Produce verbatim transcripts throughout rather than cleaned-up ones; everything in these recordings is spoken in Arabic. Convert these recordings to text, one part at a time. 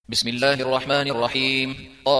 بسم الله الرحمن الرحيم.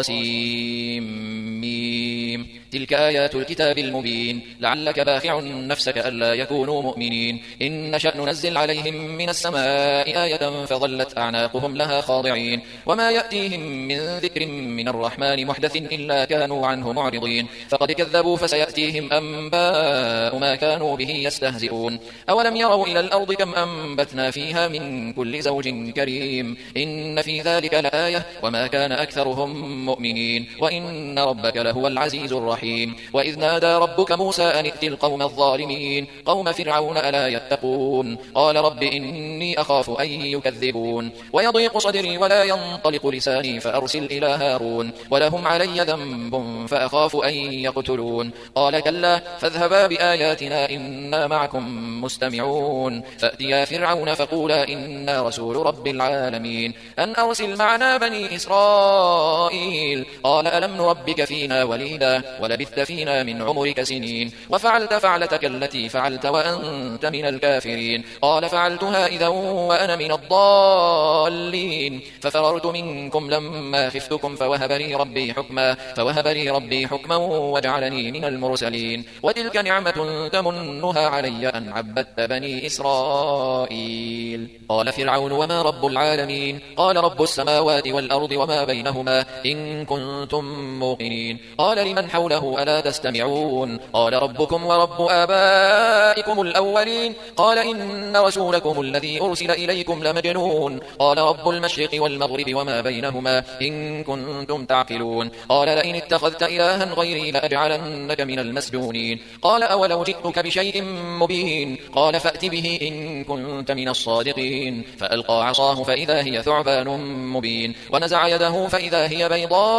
طاسيم ميم. تلك آيات الكتاب المبين. لعلك باخع نفسك ألا يكونوا مؤمنين. إن نشأ ننزل عليهم من السماء آية فظلت أعناقهم لها خاضعين. وما يأتيهم من ذكر من الرحمن محدث إلا كانوا عنه معرضين. فقد كذبوا فسيأتيهم أنباء ما كانوا به يستهزئون. أولم يروا إلى الأرض كم أنبتنا فيها من كل زوج كريم. إن في ذلك لآية وما كان أكثرهم مؤمنين وإن ربك لهو العزيز الرحيم. وإذ نادى ربك موسى أن ائت القوم الظالمين قوم فرعون ألا يتقون. قال رب إني أخاف أن يكذبون ويضيق صدري ولا ينطلق لساني فأرسل إلى هارون ولهم علي ذنب فأخاف أن يقتلون. قال كلا فاذهبا بآياتنا إنا معكم مستمعون. فأتيا فرعون فقولا إنا رسول رب العالمين أن أرسل معنا بني إسرائيل. قال ألم نربك فينا وليدا ولبثت فينا من عمرك سنين وفعلت فعلتك التي فعلت وأنت من الكافرين. قال فعلتها إذا وأنا من الضالين ففررت منكم لما خفتكم فوهب لي ربي حكما فوهب لي ربي حكما وجعلني من المرسلين. وتلك نعمة تمنها علي أن عبدت بني إسرائيل. قال فرعون وما رب العالمين. قال رب السماوات والأرض وما بينهما إن كنتم موقنين. قال لمن حوله ألا تستمعون. قال ربكم ورب آبائكم الأولين. قال إن رسولكم الذي أرسل إليكم لمجنون. قال رب المشرق والمغرب وما بينهما إن كنتم تعقلون. قال لئن اتخذت إلها غيري لأجعلنك من المسجونين. قال أولو جئتك بشيء مبين. قال فأت به إن كنت من الصادقين. فألقى عصاه فإذا هي ثعبان مبين ونزع يده فإذا هي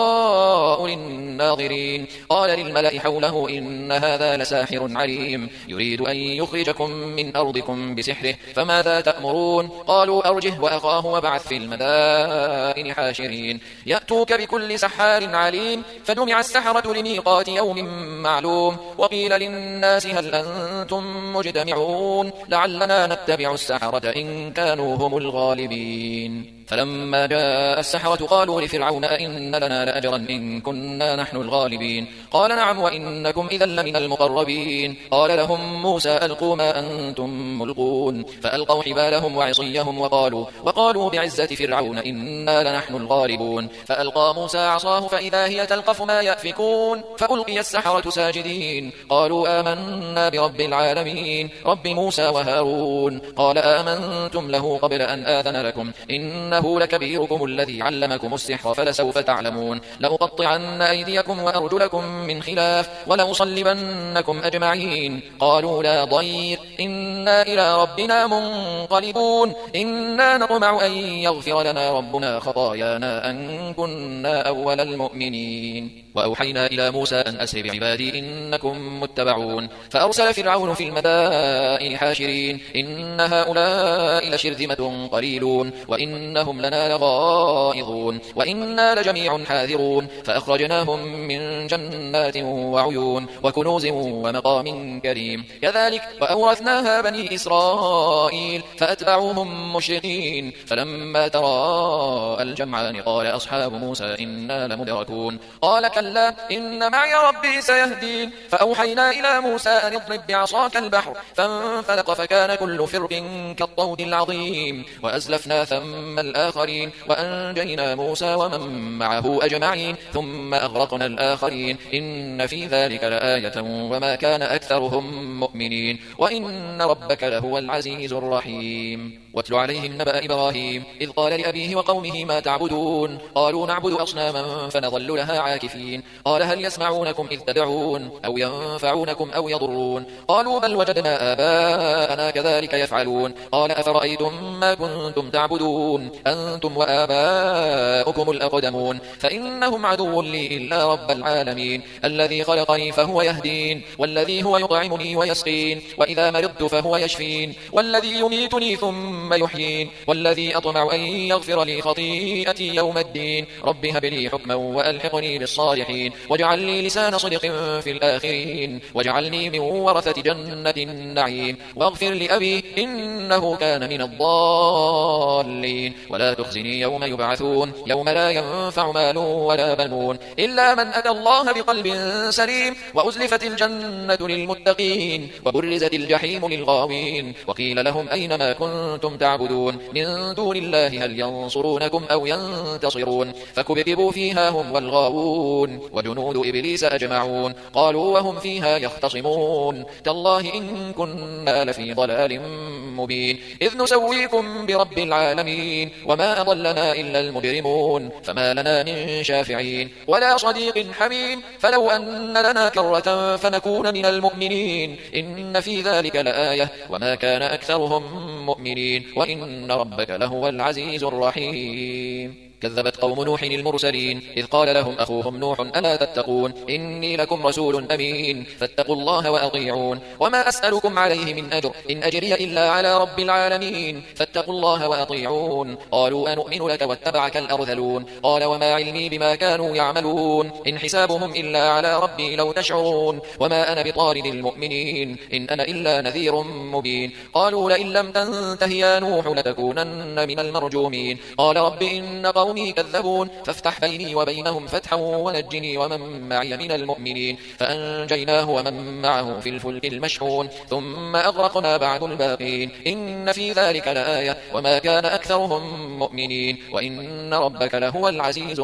بيضاء للناظرين. قال للملأ حوله إن هذا لساحر عليم يريد أن يخرجكم من أرضكم بسحره فماذا تأمرون. قالوا أرجه وأخاه وابعث في المدائن حاشرين يأتوك بكل سحار عليم. فجمع السحرة لميقات يوم معلوم. وقيل للناس هل أنتم مجتمعون لعلنا نتبع السحرة إن كانوا هم الغالبين. فلما جاء السحرة قالوا لفرعون أئن لنا لأجرا إن كنا نحن الغالبين. قال نعم وإنكم إذا لمن المقربين. قال لهم موسى ألقوا ما أنتم ملقون. فألقوا حبالهم وعصيهم وقالوا, وقالوا بعزة فرعون إنا لنحن الغالبون. فألقى موسى عصاه فإذا هي تلقف ما يأفكون. فألقي السحرة ساجدين قالوا آمنا برب العالمين رب موسى وهارون. قال آمنتم له قبل أن آذن لكم إن إنه لكبيركم الذي علمكم السحر فلسوف تعلمون. لأقطعن أيديكم وأرجلكم من خلاف ولأصلبنكم أجمعين. قالوا لا ضير إنا إلى ربنا منقلبون. إنا نطمع أن يغفر لنا ربنا خطايانا أن كنا أول المؤمنين. وأوحينا إلى موسى أن أسر بعبادي إنكم متبعون. فأرسل فرعون في المدائن حاشرين إن هؤلاء لشرذمة قليلون وإنهم لنا لغائظون وإنا لجميع حاذرون. فأخرجناهم من جنات وعيون وكنوز ومقام كريم. كذلك وأورثناها بني إسرائيل فأتبعوهم مشرقين. فلما تراءى الجمعان قال أصحاب موسى إنا لمدركون. قال كلا إن معي ربي سيهدين. فأوحينا إلى موسى أن اضرب بعصاك البحر فانفلق فكان كل فرق كالطود العظيم. وأزلفنا ثم الآخرين وأنجينا موسى ومن معه أجمعين ثم أغرقنا الآخرين. إن في ذلك لآية وما كان أكثرهم مؤمنين وإن ربك لهو العزيز الرحيم. واتل عليهم نبأ إبراهيم إذ قال لأبيه وقومه ما تعبدون. قالوا نعبد أصناما فنظل لها عاكفين. قال هل يسمعونكم إذ تدعون أو ينفعونكم أو يضرون. قالوا بل وجدنا آباءنا كذلك يفعلون. قال أفرأيتم ما كنتم تعبدون أنتم وآباؤكم الأقدمون فإنهم عدو لي إلا رب العالمين الذي خلقني فهو يهدين والذي هو يطعمني ويسقين وإذا مرضت فهو يشفين والذي يميتني ثم ثم يحيين والذي أطمع أن يغفر لي خطيئتي يوم الدين رب هب لي حكما وألحقني بالصالحين واجعل لي لسان صدق في الآخرين واجعلني من ورثة جنة النعيم واغفر لأبي إنه كان من الضالين ولا تخزني يوم يبعثون يوم لا ينفع مال ولا بنون إلا من أتى الله بقلب سليم وأزلفت الجنة للمتقين وبرزت الجحيم للغاوين وقيل لهم أين ما كنتم تعبدون من دون الله هل ينصرونكم أو ينتصرون فكبكبوا فيها هم والغاوون وجنود إبليس أجمعون قالوا وهم فيها يختصمون تالله إن كنا لفي ضلال مبين إذ نسويكم برب العالمين وما أضلنا إلا المجرمون فما لنا من شافعين ولا صديق حميم فلو أن لنا كرة فنكون من المؤمنين إن في ذلك لآية وما كان أكثرهم مؤمنين وإن ربك لهو العزيز الرحيم كذبت قوم نوح المرسلين إذ قال لهم أخوهم نوح ألا تتقون إني لكم رسول أمين فاتقوا الله وأطيعون وما أسألكم عليه من أجر إن أجري إلا على رب العالمين فاتقوا الله وأطيعون قالوا أنؤمن لك واتبعك الأرذلون قال وما علمي بما كانوا يعملون إن حسابهم إلا على ربي لو تشعرون وما أنا بطارد المؤمنين إن أنا إلا نذير مبين قالوا لئن لم تنته يا نوح لتكونن من المرجومين قال رب إن قوم قومي كذبون فافتح بيني وبينهم فتحا ونجني ومن معي من المؤمنين فأنجيناه ومن معه في الفلك المشحون ثم أغرقنا بعد الباقين إن في ذلك لآية وما كان أكثرهم مؤمنين وإن ربك لهو العزيز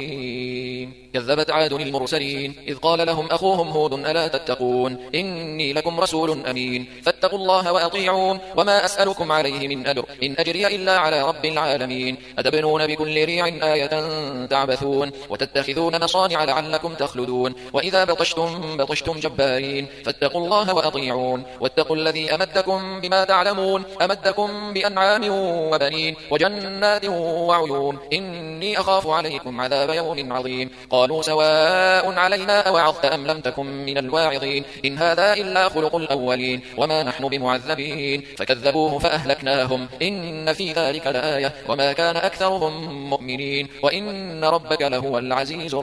الرحيم كذبت عاد المرسلين إذ قال لهم أخوهم هود ألا تتقون إني لكم رسول أمين فاتقوا الله وأطيعون وما أسألكم عليه من أجر إن أجري إلا على رب العالمين أتبنون بكل ريع آية تعبثون وتتخذون مصانع لعلكم تخلدون وإذا بطشتم بطشتم جبارين فاتقوا الله وأطيعون واتقوا الذي أمدكم بما تعلمون أمدكم بأنعام وبنين وجنات وعيون إني أخاف عليكم عذاب يوم عظيم قالوا سواء علينا أوعظت أم لم تكن من الواعظين إن هذا إلا خلق الأولين وما نحن بمعذبين فكذبوه فأهلكناهم إن في ذلك لآية وما كان أكثرهم مؤمنين وإن ربك لهو العزيز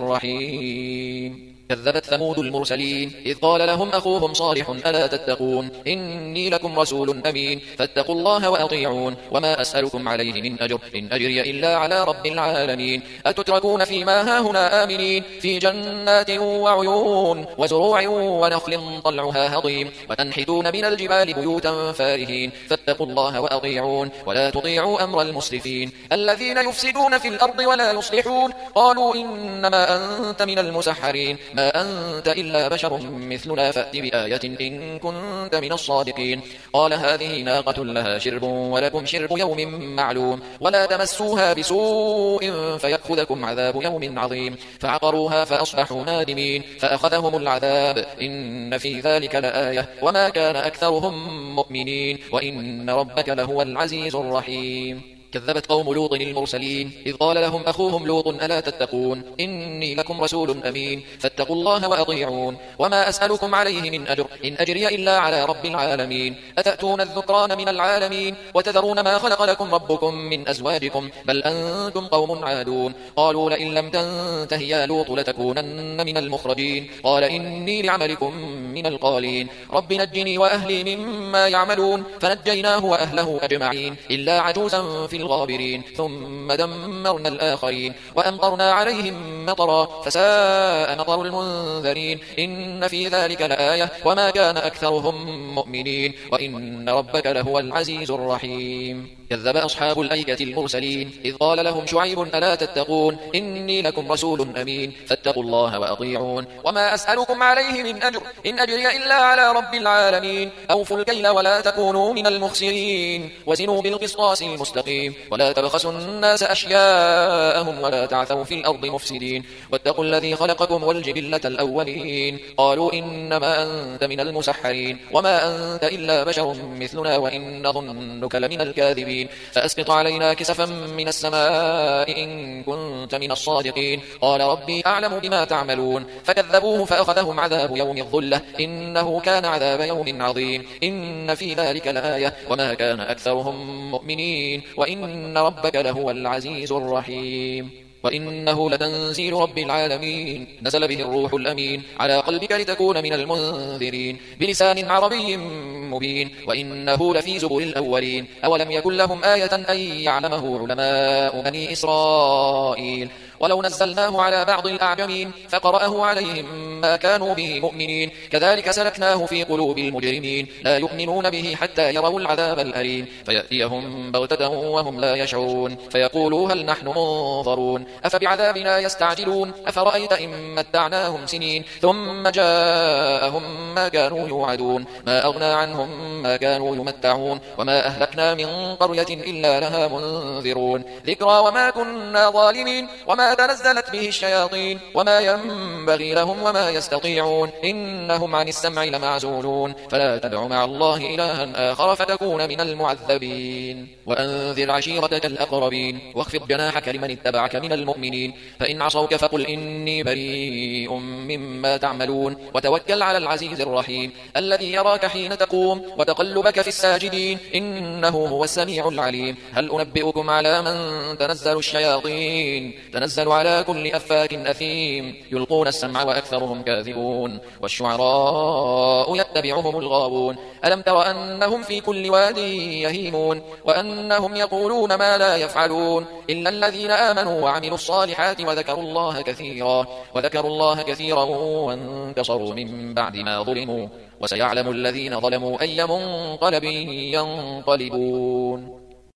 الرحيم كذبت ثمود المرسلين إذ قال لهم أخوهم صالح ألا تتقون إني لكم رسول أمين فاتقوا الله وأطيعون وما أسألكم عليه من أجر إن أجري إلا على رب العالمين أتتركون فيما هاهنا آمنين في جنات وعيون وزروع ونخل طلعها هضيم وتنحتون من الجبال بيوتا فارهين فاتقوا الله وأطيعون ولا تطيعوا أمر المسرفين الذين يفسدون في الأرض ولا يصلحون قالوا إنما أنت من المسحرين ما أنت إلا بشر مثلنا فأت بآية إن كنت من الصادقين قال هذه ناقة لها شرب ولكم شرب يوم معلوم ولا تمسوها بسوء فيأخذكم عذاب يوم عظيم فعقروها فأصبحوا نادمين فأخذهم العذاب إن في ذلك لآية وما كان أكثرهم مؤمنين وإن ربك لهو العزيز الرحيم كذبت قوم لوط المرسلين إذ قال لهم أخوهم لوط ألا تتقون إني لكم رسول أمين فاتقوا الله وأطيعون وما أسألكم عليه من أجر إن أجري إلا على رب العالمين أتأتون الذكران من العالمين وتذرون ما خلق لكم ربكم من أزواجكم بل أنتم قوم عادون قالوا لئن لم تنته يا لوط لتكونن من المخرجين قال إني لعملكم من القالين رب نجني وأهلي مما يعملون فنجيناه وأهله أجمعين إلا عجوزا في الغابرين ثم دمرنا الآخرين وأمطرنا عليهم مطرا فساء مطر المنذرين إن في ذلك لآية وما كان أكثرهم مؤمنين وإن ربك لهو العزيز الرحيم كذب أصحاب الأيكة المرسلين إذ قال لهم شعيب ألا تتقون إني لكم رسول أمين فاتقوا الله وأطيعون وما أسألكم عليه من أجر إن أجري إلا على رب العالمين أوفوا الكيل ولا تكونوا من المخسرين وزنوا بالقسطاس المستقيم ولا تبخسوا الناس أشياءهم ولا تعثوا في الأرض مفسدين واتقوا الذي خلقكم والجبلة الأولين قالوا إنما أنت من المسحرين وما أنت إلا بشر مثلنا وإن ظنك لمن الكاذبين الكاذبين فأسقط علينا كسفا من السماء إن كنت من الصادقين قال ربي أعلم بما تعملون فكذبوه فأخذهم عذاب يوم الظلة إنه كان عذاب يوم عظيم إن في ذلك لآية وما كان أكثرهم مؤمنين وإن ربك لهو العزيز الرحيم وإنه لتنزيل رب العالمين نزل به الروح الأمين على قلبك لتكون من المنذرين بلسان عربي مبين وإنه لفي زبر الأولين أولم يكن لهم آية أن يعلمه علماء بني إسرائيل ولو نزلناه على بعض الأعجمين فقرأه عليهم ما كانوا به مؤمنين كذلك سلكناه في قلوب المجرمين لا يؤمنون به حتى يروا العذاب الأليم فيأتيهم بغتة وهم لا يشعرون فيقولوا هل نحن منظرون أفبعذابنا يستعجلون أفرأيت إن متعناهم سنين ثم جاءهم ما كانوا يوعدون ما أغنى عنهم ما كانوا يمتعون وما أهلكنا من قرية إلا لها منذرون ذكرى وما كنا ظالمين وما تنزلت به الشياطين وما ينبغي لهم وما يستطيعون إنهم عن السمع لمعزولون فلا تدع مع الله إلها آخر فتكون من المعذبين وأنذر عشيرتك الأقربين واخفض جناحك لمن اتبعك من المؤمنين فإن عصوك فقل إني بريء مما تعملون وتوكل على العزيز الرحيم الذي يراك حين تقوم وتقلبك في الساجدين إنه هو السميع العليم هل أنبئكم على من تنزل الشياطين تنزل على كل أفاك أثيم يلقون السمع وأكثرهم كاذبون والشعراء يتبعهم الغاوون ألم تر أنهم في كل واد يهيمون وأنهم يقولون ما لا يفعلون إلا الذين آمنوا وعملوا الصالحات وذكروا الله كثيرا وذكروا الله كثيرا وانتصروا من بعد ما ظلموا وسيعلم الذين ظلموا أي منقلب ينقلبون